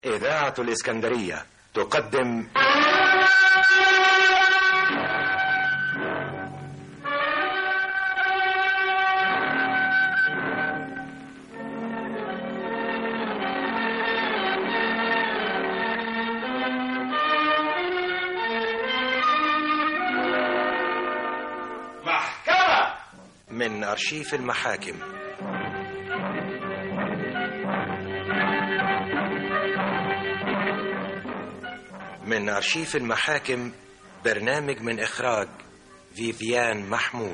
إذاعة الإسكندرية تقدم محكمة من أرشيف المحاكم. من أرشيف المحاكم، برنامج من إخراج فيفيان محمود.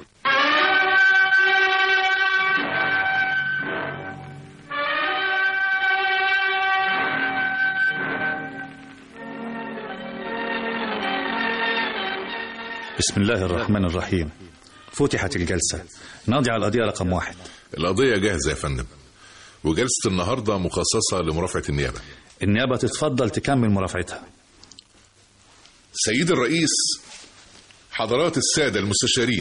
بسم الله الرحمن الرحيم. فتحت الجلسة. ناضي على القضية رقم 1. القضية جاهزة يا فندم، وجلسة النهاردة مخصصة لمرافعة النيابة. النيابة تتفضل تكمل مرافعتها. سيد الرئيس، حضرات السادة المستشارين،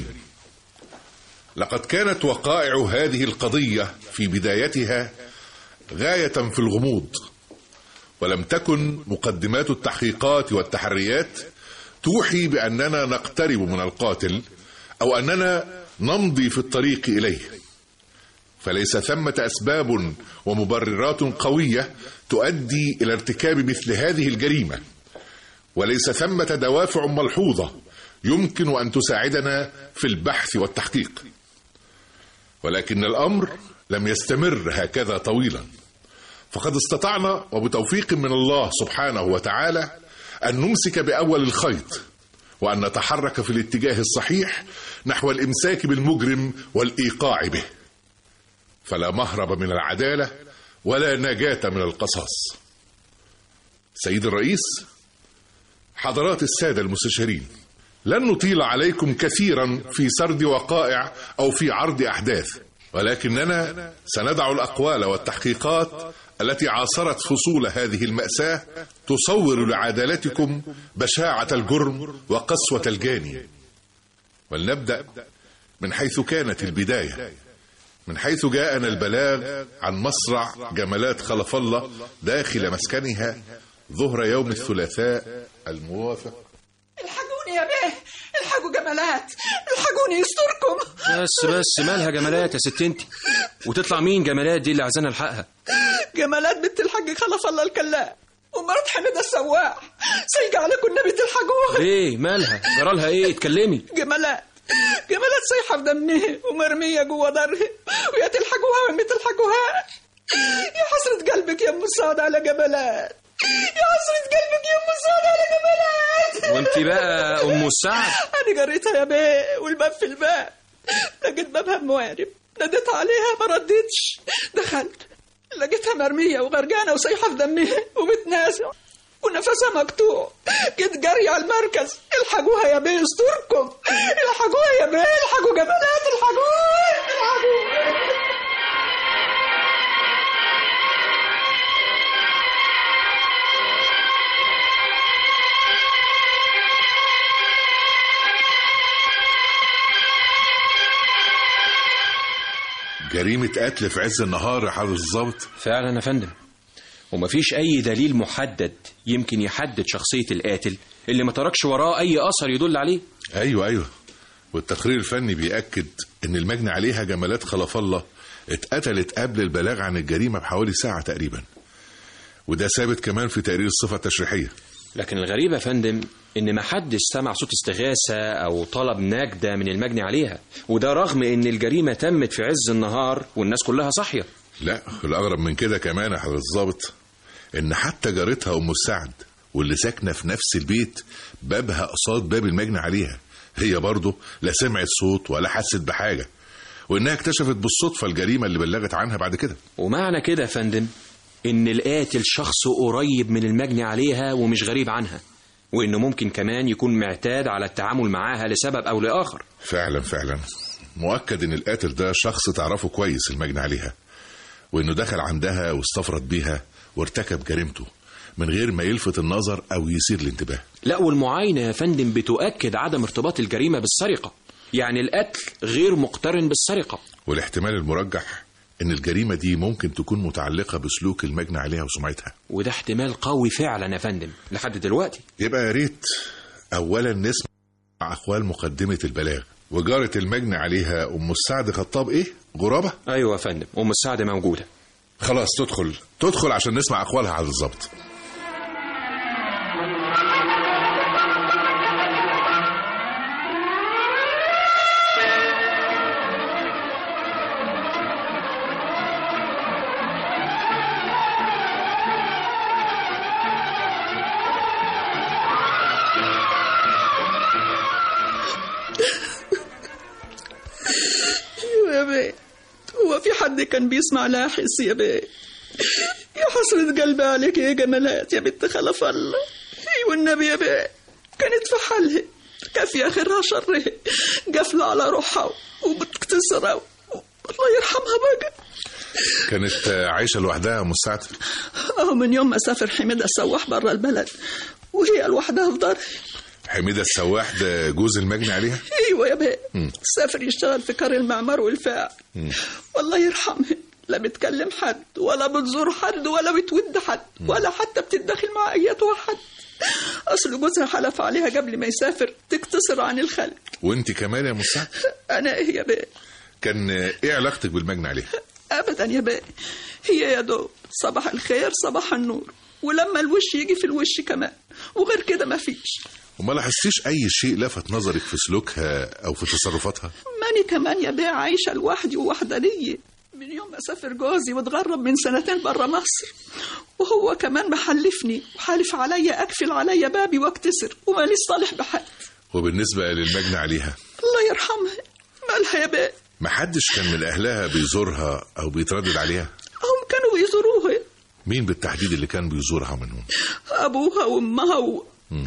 لقد كانت وقائع هذه القضية في بدايتها غاية في الغموض، ولم تكن مقدمات التحقيقات والتحريات توحي بأننا نقترب من القاتل أو أننا نمضي في الطريق إليه، فليس ثمة أسباب ومبررات قوية تؤدي إلى ارتكاب مثل هذه الجريمة، وليس ثمة دوافع ملحوظة يمكن أن تساعدنا في البحث والتحقيق. ولكن الأمر لم يستمر هكذا طويلا، فقد استطعنا وبتوفيق من الله سبحانه وتعالى أن نمسك بأول الخيط، وأن نتحرك في الاتجاه الصحيح نحو الإمساك بالمجرم والإيقاع به، فلا مهرب من العدالة ولا نجاة من القصاص. سيد الرئيس، حضرات السادة المستشارين، لن نطيل عليكم كثيرا في سرد وقائع أو في عرض أحداث، ولكننا سندع الأقوال والتحقيقات التي عاصرت فصول هذه المأساة تصور لعدالتكم بشاعة الجرم وقسوة الجاني. ولنبدأ من حيث كانت البداية، من حيث جاءنا البلاغ عن مصرع جمالات خلف الله داخل مسكنها ظهر يوم الثلاثاء الموافق. الحقوني يا بيه، الحقوا جمالات، الحقوني يستركم. بس مالها جمالات يا ست انتي؟ وتطلع مين جمالات دي اللي عايزانا الحقها؟ جمالات بنت الحاج خلف الله الكلاء ومرات حميدة السواح، سايقة عليكم النبي تلحقوها. ليه مالها؟ جرالها ايه؟ اتكلمي. جمالات صيحة في دمها ومرمية جوه دارها، ويا تلحقوها ويا ما تلحقوهاش. يا حسرة قلبك يا ام السعد على جمالات، يا حسرة قلبك يا ام السعد على جمالات. وانت بقى ام السعد؟ انا جريتها يا بيه والباب في الباب، لقيت بابها موارب، ناديت عليها ما ردتش، دخلت لقيتها مرمية وغرقانة وسايحة في دمها وبتنازع ونفسها مقطوع. جيت جري على المركز، الحقوها يا بيه استركم، الحقوها يا بيه، الحقوا جمالات، الحقوها. جريمة قتل في عز النهار يا حضرة الضابط؟ فعلا يا فندم، ومفيش أي دليل محدد يمكن يحدد شخصية القاتل اللي ما تركش وراه أي أثر يدل عليه. أيوة، والتقرير الفني بيأكد إن المجني عليها جمالات خلف الله اتقتلت قبل البلاغ عن الجريمة بحوالي ساعة تقريبا، وده ثابت كمان في تقرير الصفة التشريحية. لكن الغريب يا فندم إن ما حدش سمع صوت استغاثة أو طلب نجدة من المجني عليها، وده رغم إن الجريمة تمت في عز النهار والناس كلها صاحية. لا، الأغرب من كده كمان يا حضرة الضابط إن حتى جارتها أم السعد واللي ساكنة في نفس البيت بابها قصاد باب المجني عليها، هي برضه لا سمعت صوت ولا حست بحاجة، وإنها اكتشفت بالصدفة الجريمة اللي بلغت عنها بعد كده. ومعنى كده يا فندم إن القاتل شخص قريب من المجني عليها ومش غريب عنها، وإنه ممكن كمان يكون معتاد على التعامل معاها لسبب أو لآخر. فعلا مؤكد إن القاتل ده شخص تعرفه كويس المجني عليها، وإنه دخل عندها واستفرد بيها وارتكب جريمته من غير ما يلفت النظر أو يثير الانتباه. لا، والمعاينة يا فندم بتؤكد عدم ارتباط الجريمة بالسرقة، يعني القتل غير مقترن بالسرقة. والاحتمال المرجح إن الجريمة دي ممكن تكون متعلقة بسلوك المجني عليها وسمعتها. وده احتمال قوي فعلا يا فندم لحد دلوقتي. يبقى يا ريت أولا نسمع أقوال مقدمة البلاغ. وجارة المجني عليها أم السعد خطاب إيه؟ غرابة؟ أيوة يا فندم، أم السعد موجودة. خلاص تدخل عشان نسمع أقوالها على الضبط. يا بيه، هو في حد كان بيسمع لها حس يا بيه؟ يا حسرة قلبي عليك يا جمالات يا بنت خلف الله. والنبي يا بيه كانت في حالها، كافي آخرها شرها، قافلة على روحها وبتكتسرها، الله يرحمها بقى. كانت عايشة لوحدها أم السعد؟ من يوم ما سافر حميدة السواح برا البلد وهي لوحدها في دارها. حميدة السواح ده جوز المجني عليها؟ ايوه يا بيه، سافر يشتغل في كار المعمار والفاعل. والله يرحمها، لا بتكلم حد ولا بتزور حد ولا بتود حد ولا حتى بتتدخل مع اياتها حد. اصل جوزها حلف عليها قبل ما يسافر تقتصر عن الخلق. وانت كمان يا مساعد؟ انا ايه يا بيه؟ كان ايه علاقتك بالمجني عليها؟ ابدا يا بيه، هي يا دوب صباح الخير صباح النور، ولما الوش يجي في الوش كمان، وغير كده ما فيش. وما لاحظتيش اي شيء لفت نظرك في سلوكها او في تصرفاتها؟ ماني كمان يا بيه عايشه لوحدي ووحدانيه من يوم ما سافر جوزي واتغرب من 2 برا مصر، وهو كمان محلفني وحالف عليا اقفل عليا بابي واكتسر وماليش صالح بحد. وبالنسبه للمجني عليها الله يرحمها، مالها يا بيه؟ محدش كان من اهلها بيزورها او بيتردد عليها؟ هم كانوا بيزوروها. مين بالتحديد اللي كان بيزورها منهم؟ ابوها وامها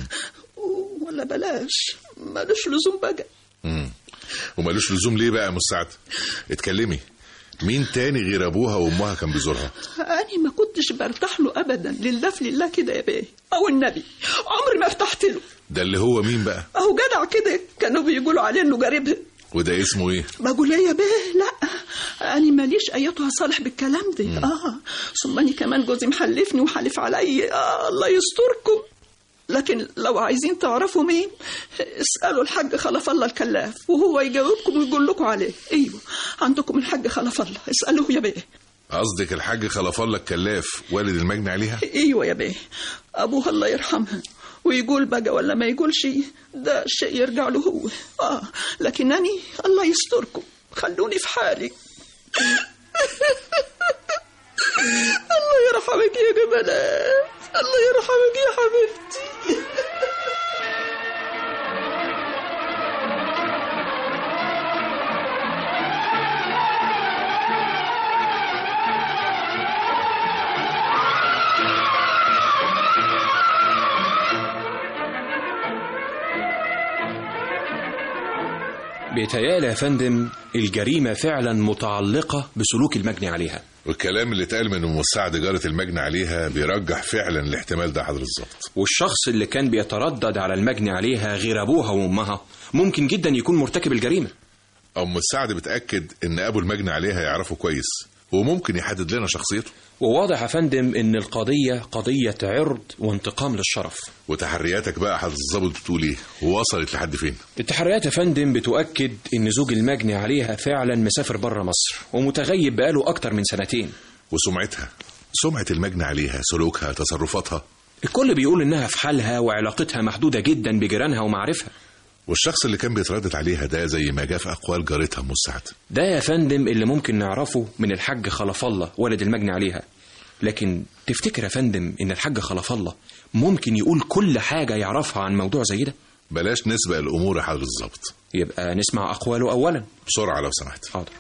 ولا بلاش، مالوش لزوم بقى. ومالوش لزوم ليه بقى يا مساعد؟ اتكلمي. مين تاني غير ابوها وامها كان بيزورها؟ أنا ما كنتش برتاح له أبدا، لله في لله كده يا بيه، أو النبي عمري ما ارتحت له. ده اللي هو مين بقى؟ أهو جدع كده، كانوا بيقولوا عليه إنه جاربها. وده اسمه إيه؟ بقول إيه يا بيه؟ لا أنا ماليش أيتها صالح بالكلام ده. ثم أنا كمان جوزي محلفني وحالف علي. الله يستركم. لكن لو عايزين تعرفوا مين، اسألوا الحاج خلف الله الكلاف، وهو يجاوبكم ويقول لكم عليه. ايوه عندكم الحاج خلف الله، اسألوه يا بيه. قصدك الحاج خلف الله الكلاف والد المجني عليها؟ ايوه يا بيه، ابوها الله يرحمها، ويقول بقى ولا ما يقولش ده شيء يرجع له هو. لكنني الله يستركم، خلوني في حالي. الله يرحمك يا جمالات، الله يرحمك يا حبيبتي. بيتهيألي يا فندم الجريمة فعلا متعلقة بسلوك المجني عليها. والكلام اللي اتقال من ام مساعد جارة المجني عليها بيرجح فعلا الاحتمال ده حضر الضبط. والشخص اللي كان بيتردد على المجني عليها غير ابوها وامها ممكن جدا يكون مرتكب الجريمة. ام مساعد بتأكد ان ابو المجني عليها يعرفه كويس وممكن يحدد لنا شخصيته. وواضح يا فندم ان القضية قضية عرض وانتقام للشرف. وتحرياتك بقى حضرة الضابط بتقول ايه؟ ووصلت لحد فين؟ التحريات يا فندم بتؤكد ان زوج المجني عليها فعلا مسافر بره مصر ومتغيب بقاله اكتر من 2 وسمعتها، سمعة المجني عليها، سلوكها، تصرفاتها، الكل بيقول انها في حالها وعلاقتها محدودة جدا بجيرانها ومعارفها. والشخص اللي كان بيتردد عليها ده زي ما جاء في أقوال جارتها مساعد، ده يا فندم اللي ممكن نعرفه من الحاج خلف الله والد المجني عليها. لكن تفتكر يا فندم ان الحاج خلف الله ممكن يقول كل حاجة يعرفها عن موضوع زي ده؟ بلاش نسبق الأمور يا حضر الضابط. يبقى نسمع أقواله أولا بسرعة لو سمحت. حاضر.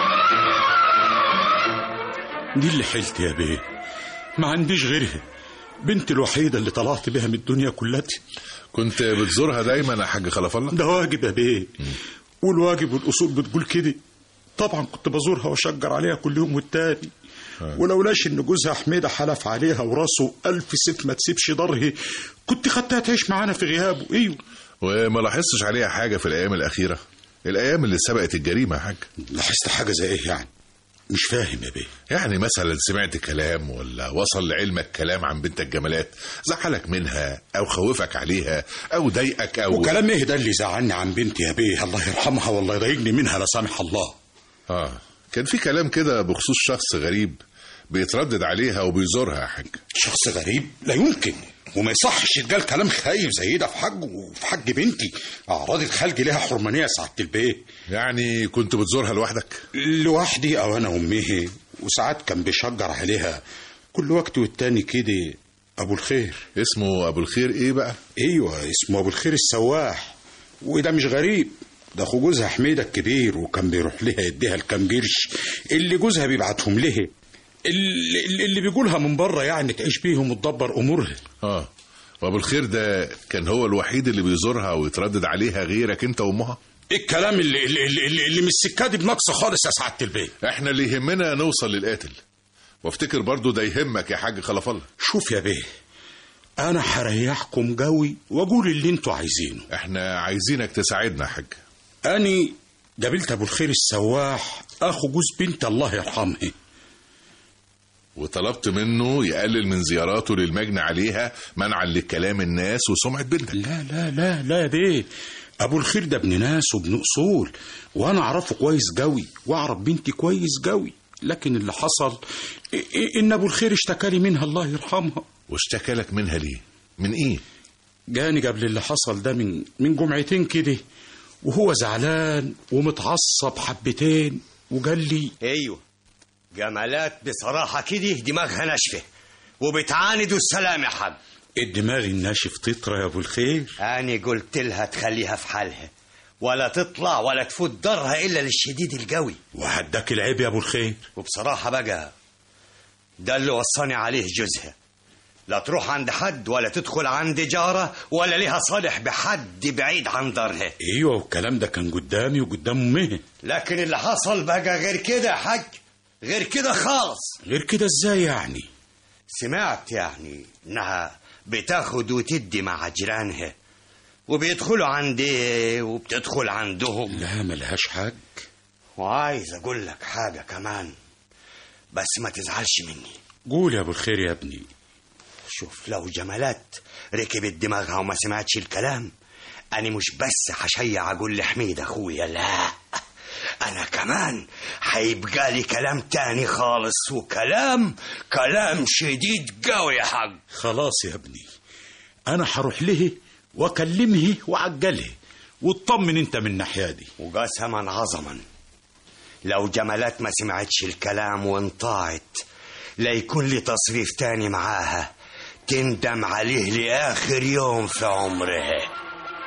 دي اللي حيلتي يا بيه، ما عنديش غيرها. بنتي الوحيدة اللي طلعت بها من الدنيا كلها. كنت بتزورها دايما يا حاج خلف الله؟ ده واجب يا بيه، والواجب والأصول بتقول كده. طبعا كنت بزورها واشجر عليها كل يوم والتاني، ولولاش ان جوزها حميدة حلف عليها وراسه 1000 سيف ما تسيبش ضره كنت خدتها تعيش معانا في غيابه. ايوه. وما لاحظتش عليها حاجة في الأيام الأخيرة، الأيام اللي سبقت الجريمة يا حاج؟ لاحظت حاجة زي ايه يعني؟ مش فاهم يا بيه. يعني مثلا سمعت كلام ولا وصل لعلمك كلام عن بنتك جمالات زعلك منها أو خوفك عليها أو ضايقك أو وكلام ايه ده اللي زعلني عن بنتي يا بيه؟ الله يرحمها والله يضايقني منها لا سامح الله. كان في كلام كده بخصوص شخص غريب بيتردد عليها وبيزورها يا حاج. شخص غريب؟ لا يمكن، وما يصحش يتقال كلام خايف زي ده في حج وفي حج بنتي. أعراض الخلق لها حرمانية سعادة البيه. يعني كنت بتزورها لوحدك؟ لوحدي أو أنا وأمها، وساعات كان بيشجر عليها كل وقت والتاني كده. أبو الخير. اسمه أبو الخير إيه بقى؟ أيوة اسمه أبو الخير السواح، وده مش غريب، ده أخو جوزها حميدة الكبير، وكان بيروح لها يديها الكام قرش اللي جوزها بيبعتهم لها، اللي بيقولها من بره يعني تعيش بيهم وتدبر امورها. وابو الخير ده كان هو الوحيد اللي بيزورها ويتردد عليها غيرك انت وامها؟ الكلام اللي مش سكادي بنقص خالص يا سعاده البيه. احنا اللي يهمنا نوصل للقاتل، وافتكر برضو ده يهمك يا حاج خلف الله. شوف يا بيه، انا هريحكم قوي واقول اللي انتوا عايزينه. احنا عايزينك تساعدنا يا حاج. اني قابلت ابو الخير السواح اخو جوز بنت الله يرحمه، وطلبت منه يقلل من زياراته للمجني عليها منعا لكلام الناس وسمعة بنتك. لا لا لا لا يا بيه، ابو الخير ده ابن ناس وابن اصول، وانا اعرفه كويس قوي واعرف بنتي كويس قوي، لكن اللي حصل ان ابو الخير اشتكى لي منها الله يرحمها. واشتكى لك منها ليه؟ من ايه؟ جاني قبل اللي حصل ده من جمعتين كده، وهو زعلان ومتعصب حبتين، وقال لي ايوه جمالات بصراحة كده دماغها ناشفة وبتعاند السلام يا حاج. الدماغ الناشف تطرى يا ابو الخير. أنا قلت لها تخليها في حالها، ولا تطلع ولا تفوت دارها إلا للشديد القوي. وهداك العيب يا ابو الخير. وبصراحة بقى ده اللي وصاني عليه جوزها، لا تروح عند حد ولا تدخل عند جارة ولا لها صالح بحد بعيد عن دارها. ايوه والكلام ده كان قدامي وقدام امها، لكن اللي حصل بقى غير كده يا حاج، غير كده خالص. غير كده ازاي يعني؟ سمعت يعني انها بتاخد وتدي مع جيرانها، وبيدخلوا عندي وبتدخل عندهم. لا ملهاش حاج. وعايز اقول لك حاجة كمان بس ما تزعلش مني. قول يا ابو الخير يا ابني. شوف، لو جمالات ركبت دماغها وما سمعتش الكلام، انا مش بس هشيع اقول لحميد اخويا، لا انا كمان هيبقى لي كلام تاني خالص، وكلام شديد قوي يا حاج. خلاص يا ابني، انا هروح له واكلمه وعجله، واطمن انت من الناحيه دي. وقسما عظما لو جمالات ما سمعتش الكلام وانطاعت، لا يكون لي تصريف تاني معاها تندم عليه لاخر يوم في عمرها.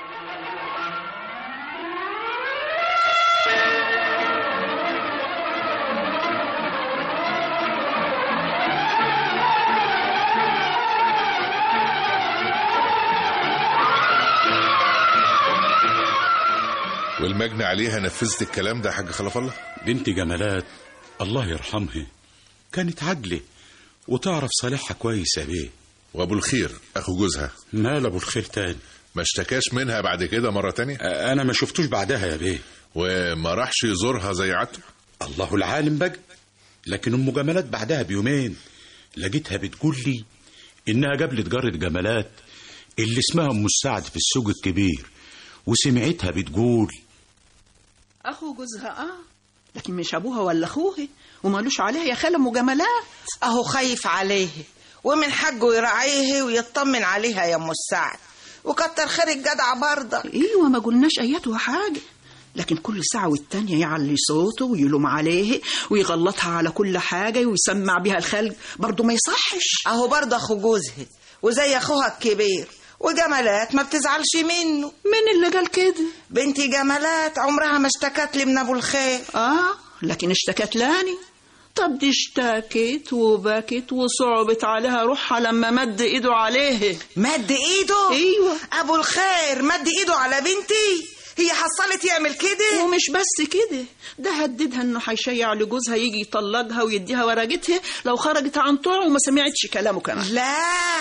والمجني عليها نفذت الكلام ده يا حاج خلف الله؟ بنت جمالات الله يرحمها كانت عجلة وتعرف صالحها كويس يا بيه. وابو الخير اخو جوزها مال ابو الخير تاني؟ ما اشتكاش منها بعد كده مرة تانية؟ انا ما شفتوش بعدها يا بيه. وما راحش يزورها زي عادته؟ الله العالم بقى. لكن ام جمالات بعدها بيومين لقيتها بتقول لي انها قابلت جارة جمالات اللي اسمها ام السعد في السوق الكبير، وسمعتها بتقول اخو جوزها لكن مش ابوها ولا اخوها، ومالوش عليها يا خاله ام جمالات. اهو خايف عليه ومن حقه يراعيه ويطمن عليها يا ام السعد، وكتر خير الجدع برضه. ايوه ما قلناش اياتها حاجه، لكن كل ساعه والتانيه يعلي صوته ويلوم عليه ويغلطها على كل حاجه ويسمع بيها الخلق، برضه ما يصحش. اهو برضه اخو جوزها وزي اخوها الكبير، وجمالات ما بتزعلش منه. مين اللي قال كده؟ بنتي جمالات عمرها ما اشتكت لي من ابو الخير. لكن اشتكت لاني. طب دي اشتكت وبكت وصعبت عليها روحها لما مد ايده عليه. مد ايده؟ ايوه. ابو الخير مد ايده على بنتي؟ هي حصلت يعمل كده؟ ومش بس كده، ده هددها انه هيشيع لجوزها يجي يطلقها ويديها ورقتها لو خرجت عن طوعه وما سمعتش كلامه كمان. لا،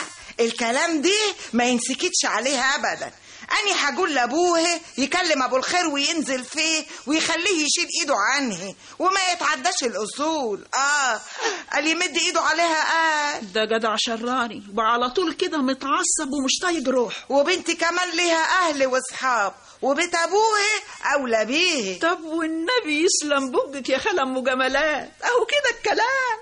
الكلام دي ما ينسكتش عليها ابدا. أنا هقول لأبوه يكلم أبو الخير وينزل فيه ويخليه يشيل إيده عنه وما يتعداش الأصول. قال يمد إيده عليها. ده جدع شراني وعلى طول كده متعصب ومش طايق روح. وبنتي كمان ليها أهل وأصحاب وبيت أبوه أولى بيه. طب والنبي يسلم بوجك يا خالة أم جمالات، أهو كده الكلام.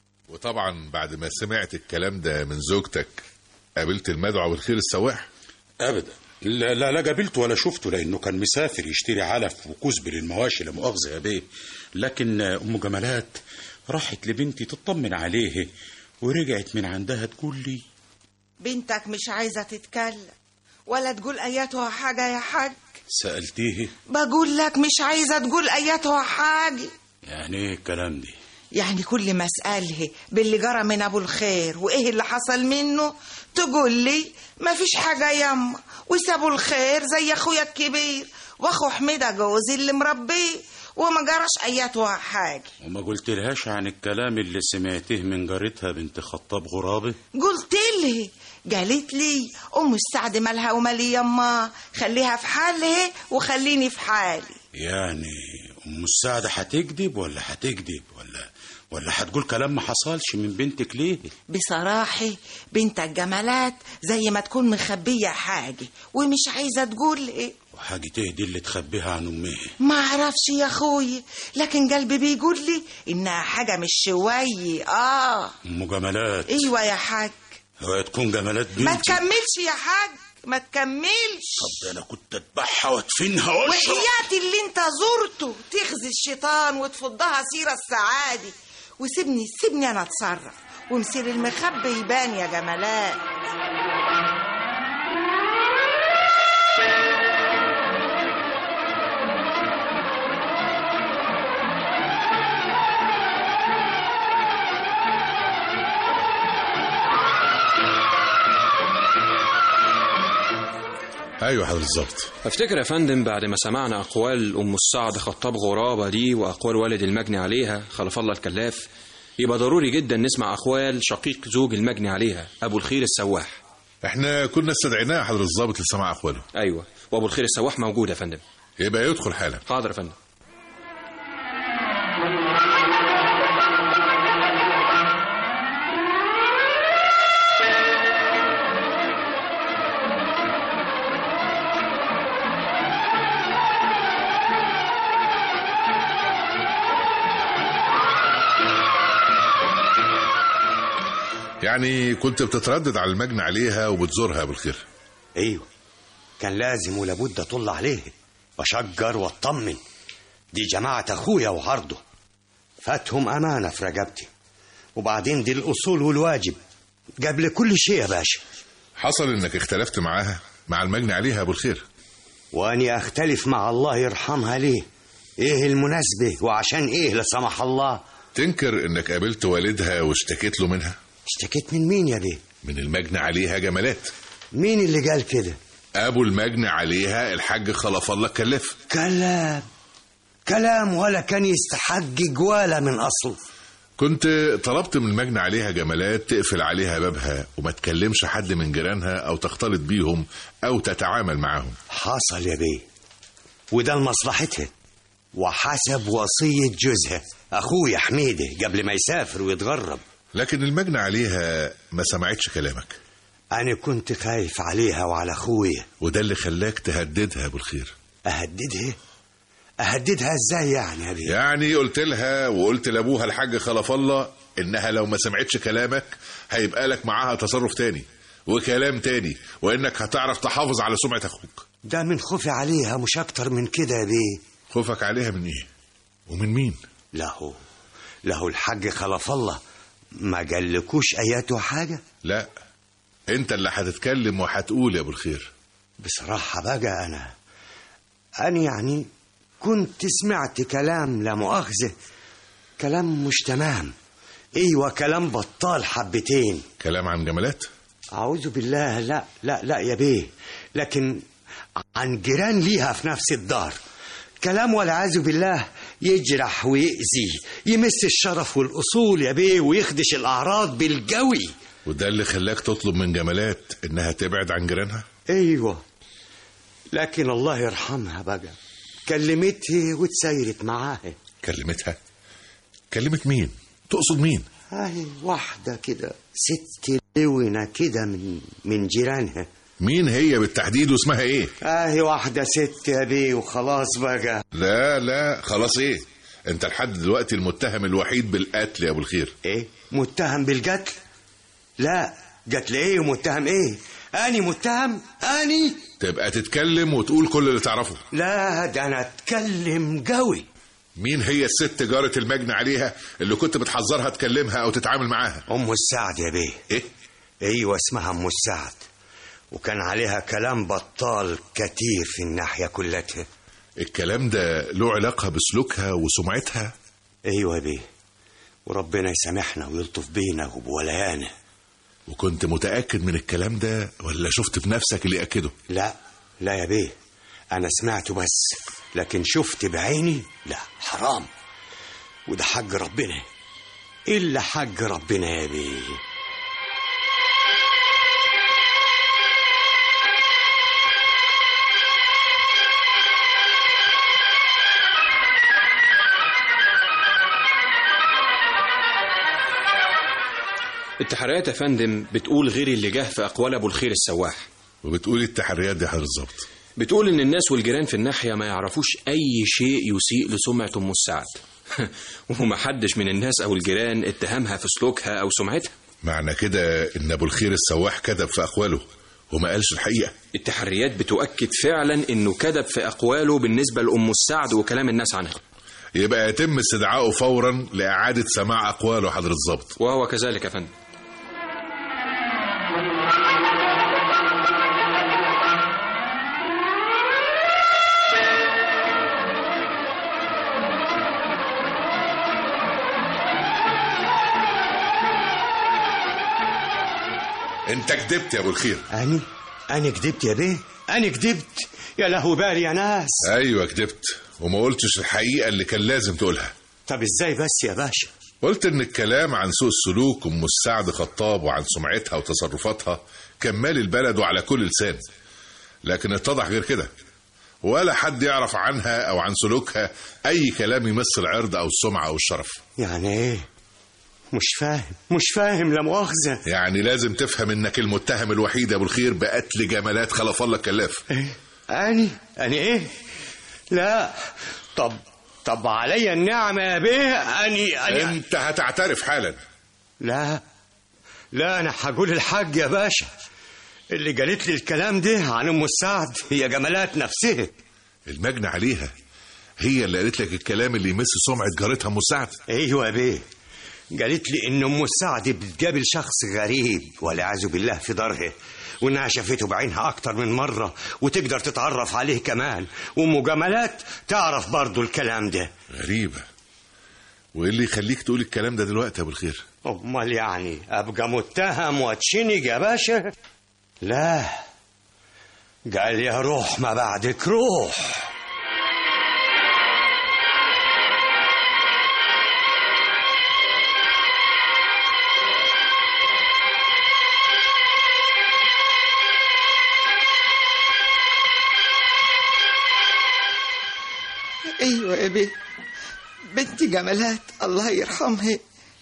وطبعا بعد ما سمعت الكلام ده من زوجتك قابلت المدعو بالخير السواح؟ ابدا، لا قابلته ولا شفته، لانه كان مسافر يشتري علف وكزب للمواشي، لا مؤاخذه يا بيه. لكن ام جمالات راحت لبنتي تطمن عليه ورجعت من عندها تقول لي بنتك مش عايزه تتكلم ولا تقول اياتها حاجه يا حاج. سالتيه؟ بقول لك مش عايزه تقول اياتها حاجه. يعني ايه الكلام ده؟ يعني كل ما اساله باللي جرى من ابو الخير وايه اللي حصل منه تقول لي ما فيش حاجه ياما، وسابوا الخير زي اخويا الكبير واخو حميده جوزي اللي مربيه وما جراش اياتها حاجه. وما قلت لهاش عن الكلام اللي سمعته من جارتها بنت خطاب غرابه؟ قلت لي، قالت لي ام السعد مالها ومالي يما، خليها في حالها وخليني في حالي. يعني ام السعد هتكذب ولا هتكذب ولا هتقول كلام ما حصلش من بنتك ليه؟ بصراحة بنتك جمالات زي ما تكون مخبية حاجة ومش عايزة تقول ايه. وحاجة ايه دي اللي تخبيها عن امها؟ ما اعرفش يا اخوي، لكن قلبي بيقول لي انها حاجة مش شوية. ام جمالات؟ ايوه يا حاج. هو تكون جمالات بنتي؟ ما تكملش يا حاج، ما تكملش. طب انا كنت اذبحها وادفنها واشرب. وحياتي اللي انت زرته تخزي الشيطان وتفضها سيرة السعادة، وسيبني انا اتصرف ومسير المخبي يبان يا جمالات. ايوه حضرتك بالظبط. افتكر يا فندم بعد ما سمعنا اقوال ام السعد خطاب غرابه دي واقوال والد المجني عليها خلف الله الكلاف، يبقى ضروري جدا نسمع اقوال شقيق زوج المجني عليها ابو الخير السواح. احنا كنا استدعيناه حضرتك الضابط لسماع اقواله. ايوه، وابو الخير السواح موجود يا فندم. يبقى يدخل حالا. حاضر يا فندم. يعني كنت بتتردد على المجني عليها وبتزورها يا ابو الخير؟ ايوه، كان لازم ولابد اطل عليه واشجر واطمن. دي جماعة اخويا وعرضه، فاتهم امانة في رقبتي، وبعدين دي الاصول والواجب قبل كل شيء يا باشا. حصل انك اختلفت معاها مع المجني عليها يا ابو الخير؟ واني اختلف مع الله يرحمها ليه؟ ايه المناسبة وعشان ايه لا سمح الله؟ تنكر انك قابلت والدها واشتكيت له منها؟ اشتكيت من مين يا بيه؟ من المجني عليها جمالات. مين اللي قال كده؟ ابو المجني عليها الحاج خلف الله الكلاف. كلام ولا كان يستحق جوالة من اصله. كنت طلبت من المجني عليها جمالات تقفل عليها بابها وما تكلمش حد من جيرانها او تختلط بيهم او تتعامل معاهم. حصل يا بيه، وده لمصلحتها وحسب وصية جوزها اخويا حميده قبل ما يسافر ويتغرب. لكن المجني عليها ما سمعتش كلامك. انا كنت خايف عليها وعلى اخويا، وده اللي خلاك تهددها يا ابو الخير. اهددها ازاي يعني يا بيه؟ يعني قلت لها وقلت لابوها الحاج خلف الله انها لو ما سمعتش كلامك هيبقى لك معاها تصرف تاني وكلام تاني، وانك هتعرف تحافظ على سمعة اخوك. ده من خوفي عليها مش اكتر من كده يا بيه. خوفك عليها من ايه ومن مين؟ له الحاج خلف الله ما قالكوش اياته حاجة؟ لا، انت اللي هتتكلم وهتقول يا ابو الخير. بصراحة بقى انا يعني كنت سمعت كلام لا مؤاخذة كلام مش تمام. ايوه كلام بطال حبتين. كلام عن جمالات؟ اعوذ بالله، لا لا لا يا بيه، لكن عن جيران ليها في نفس الدار. كلام والعياذ بالله يجرح ويأذي، يمس الشرف والأصول يا بيه، ويخدش الأعراض بالجوي. وده اللي خلاك تطلب من جمالات انها تبعد عن جيرانها؟ ايوه، لكن الله يرحمها بقى كلمتها وتسيرت معاها. كلمتها؟ كلمت مين؟ تقصد مين؟ هاي واحدة كده ست لونة كده من جيرانها. مين هي بالتحديد واسمها ايه؟ هاي واحدة ست يا بيه وخلاص بقى. لا خلاص ايه؟ انت لحد دلوقتي المتهم الوحيد بالقتل يا ابو الخير. ايه متهم بالقتل؟ لا، قتل ايه ومتهم ايه؟ اني متهم؟ اني تبقى تتكلم وتقول كل اللي تعرفه. لا، ده انا اتكلم قوي. مين هي الست جارة المجني عليها اللي كنت بتحذرها تكلمها او تتعامل معاها؟ ام السعد يا بيه. ايه؟ ايوه اسمها ام السعد، وكان عليها كلام بطال كتير في الناحية كلتها. الكلام ده له علاقة بسلوكها وسمعتها؟ ايوه يا بيه، وربنا يسامحنا ويلطف بينا وبوليانا. وكنت متأكد من الكلام ده ولا شفت بنفسك اللي يأكده؟ لا يا بيه، انا سمعته بس، لكن شفت بعيني لا، حرام، وده حق ربنا، إلا حق ربنا يا بيه. التحريات يا فندم بتقول غير اللي جه في أقوال أبو الخير السواح. وبتقول التحريات دي بالظبط؟ بتقول إن الناس والجيران في الناحية ما يعرفوش أي شيء يسيء لسمعة أم السعد ومحدش من الناس أو الجيران اتهمها في سلوكها أو سمعتها. معنى كده إن أبو الخير السواح كذب في أقواله وما قالش الحقيقة؟ التحريات بتؤكد فعلا إنه كذب في أقواله بالنسبة لأم السعد وكلام الناس عنها. يبقى يتم استدعائه فورا لإعادة سماع أقواله حضرة الضابط. وهو كذلك يا فندم. انت كدبت يا ابو الخير. انا كدبت يا بيه؟ انا كدبت؟ يا لهو بالي يا ناس. ايوه كدبت وما قلتش الحقيقة اللي كان لازم تقولها. طب ازاي بس يا باشا؟ قلت ان الكلام عن سوء السلوك ام السعد خطاب وعن سمعتها وتصرفاتها كان مال البلد وعلى كل لسان، لكن اتضح غير كده، ولا حد يعرف عنها او عن سلوكها اي كلام يمس العرض او السمعة او الشرف. يعني ايه؟ مش فاهم لا مؤاخذة. يعني لازم تفهم انك المتهم الوحيد يا ابو الخير بقتل جمالات خلف الله الكلاف. إيه؟ أنا ايه؟ لا، طب عليا النعمة يا بيه. انت هتعترف حالا. لا انا هقول الحق يا باشا. اللي قالت لي الكلام ده عن ام السعد هي جمالات نفسها. المجني عليها هي اللي قالت لك الكلام اللي يمس سمعة جارتها ام السعد؟ ايوه يا بيه، قالت لي ان ام السعد بتقابل شخص غريب والعياذ بالله في دارها، وانها شافته بعينها اكتر من مرة وتقدر تتعرف عليه كمان، وام جمالات تعرف برضو الكلام ده. غريبة. وايه اللي يخليك تقول الكلام ده دلوقتي يا ابو الخير؟ امال يعني ابقى متهم واتشنج يا باشا؟ لا، قال يا روح ما بعدك روح. ايوه يا بيه، بنتي جمالات الله يرحمها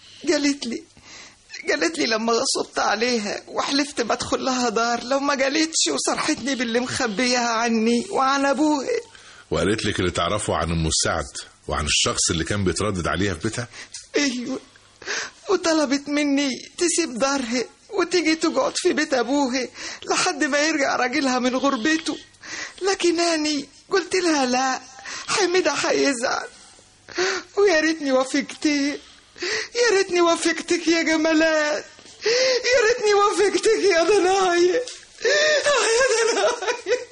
قالت لي لما غصبت عليها وحلفت ما ادخل لها دار لو ما قالتش، وصرحتني باللي مخبيها عني وعن ابوها. وقالت لك اللي تعرفه عن ام السعد وعن الشخص اللي كان بيتردد عليها في بيتها؟ ايوه، وطلبت مني تسيب دارها وتيجي تقعد في بيت ابوها لحد ما يرجع راجلها من غربته، لكن اني قلت لها لا، حميدة هيزعل، ويا ريتني وافقتك يا جمالات، يا ريتني وافقتك يا ضنايا يا ضنايا.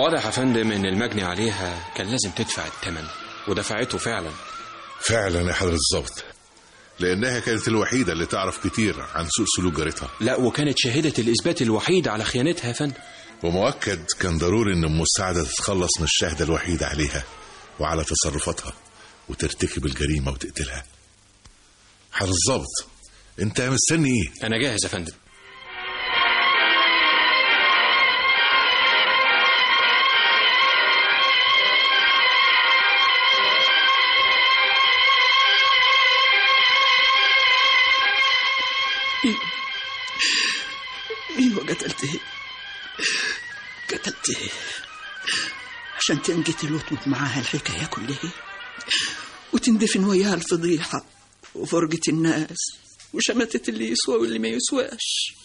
واضح يا فندم ان المجني عليها كان لازم تدفع الثمن، ودفعته فعلا. فعلا يا حضرة الضابط، لأنها كانت الوحيدة اللي تعرف كتير عن سوء سلوك جارتها. لا، وكانت شاهدة الإثبات الوحيدة على خيانتها يا فندم. ومؤكد كان ضروري إن أم سعدة تتخلص من الشاهدة الوحيدة عليها وعلى تصرفاتها وترتكب الجريمة وتقتلها. حضرة الضابط، أنت مستني إيه؟ أنا جاهز يا فندم. ايوه قتلته عشان تنقتل وتموت معاها الحكاية كلها، وتندفن وياها الفضيحة وفرقة الناس وشماتة اللي يسوى واللي ما يسواش.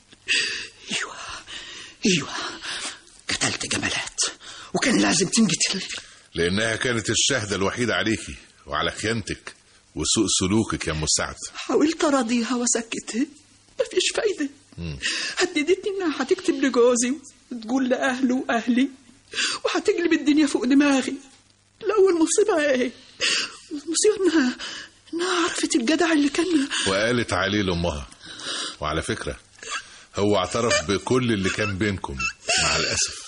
ايوه قتلت جمالات وكان لازم تنقتل، لأنها كانت الشاهدة الوحيدة عليكي وعلى خيانتك وسوء سلوكك يا أم سعد. حاولت أراضيها وسكتها، مفيش فايدة. هددتني إنها هتكتب لجوزي وتقول لأهله وأهلي وهتقلب الدنيا فوق دماغي. الأول مصيبة إيه؟ مصيبة إنها عرفت الجدع اللي كان وقالت عليه لأمها. وعلى فكرة هو اعترف بكل اللي كان بينكم مع الأسف.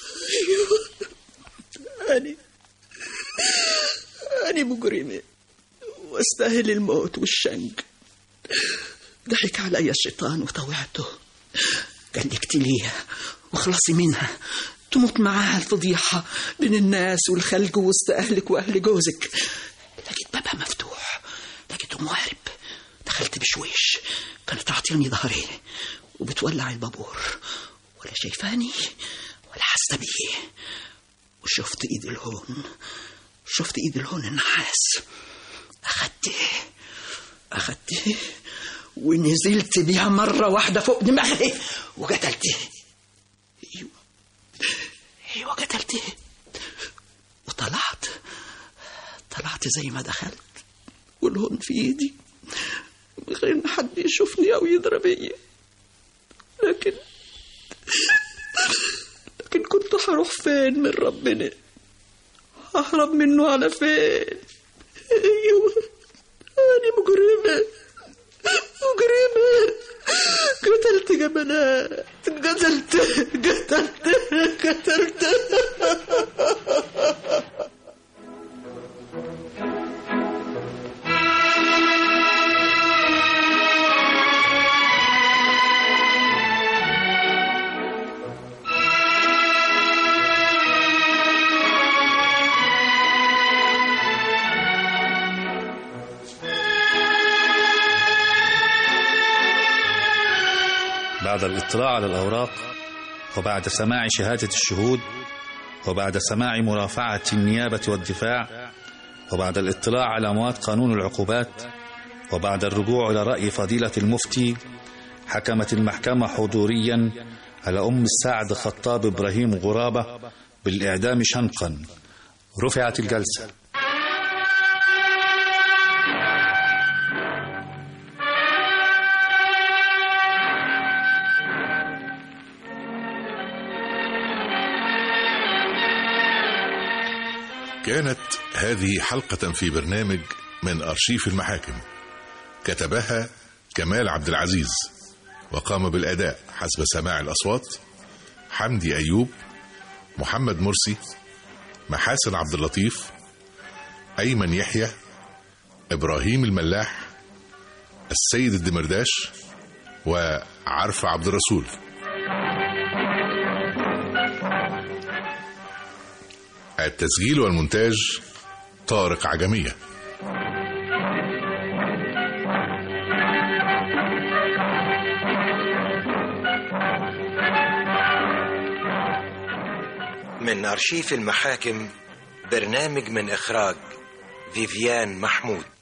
أنا مجرمة واستاهل الموت والشنق. ضحك علي الشيطان وطوعته، قال لي اقتليها واخلصي منها تموت معاها الفضيحة بين الناس والخلق وسط أهلك وأهل جوزك. لقيت بابها مفتوح، لقيته موارب. دخلت بشويش، كانت تعطيني ظهري وبتولع البابور، ولا شايفاني ولا حاسة بيه. وشفت ايد الهون النحاس، أخدته ونزلت بيها مرة واحدة فوق دماغي وقتلته. ايوه قتلته. وطلعت زي ما دخلت والهون في ايدي من غير ما حد يشوفني او يضربني. لكن كنت هروح فين من ربنا؟ ههرب منه على فين؟ ايوه أنا مجرمة قتلت جمالات، قتلت. بعد الاطلاع على الأوراق وبعد سماع شهادة الشهود وبعد سماع مرافعة النيابة والدفاع وبعد الاطلاع على مواد قانون العقوبات وبعد الرجوع إلى رأي فضيلة المفتي، حكمت المحكمة حضوريا على أم السعد خطاب إبراهيم غرابة بالإعدام شنقا. رفعت الجلسة. كانت هذه حلقة في برنامج من أرشيف المحاكم، كتبها كمال عبد العزيز، وقام بالأداء حسب سماع الأصوات حمدي أيوب، محمد مرسي، محاسن عبد اللطيف، أيمن يحيى، إبراهيم الملاح، السيد الدمرداش، وعرفة عبد الرسول. التسجيل والمونتاج طارق عجمية. من أرشيف المحاكم، برنامج من إخراج فيفيان محمود.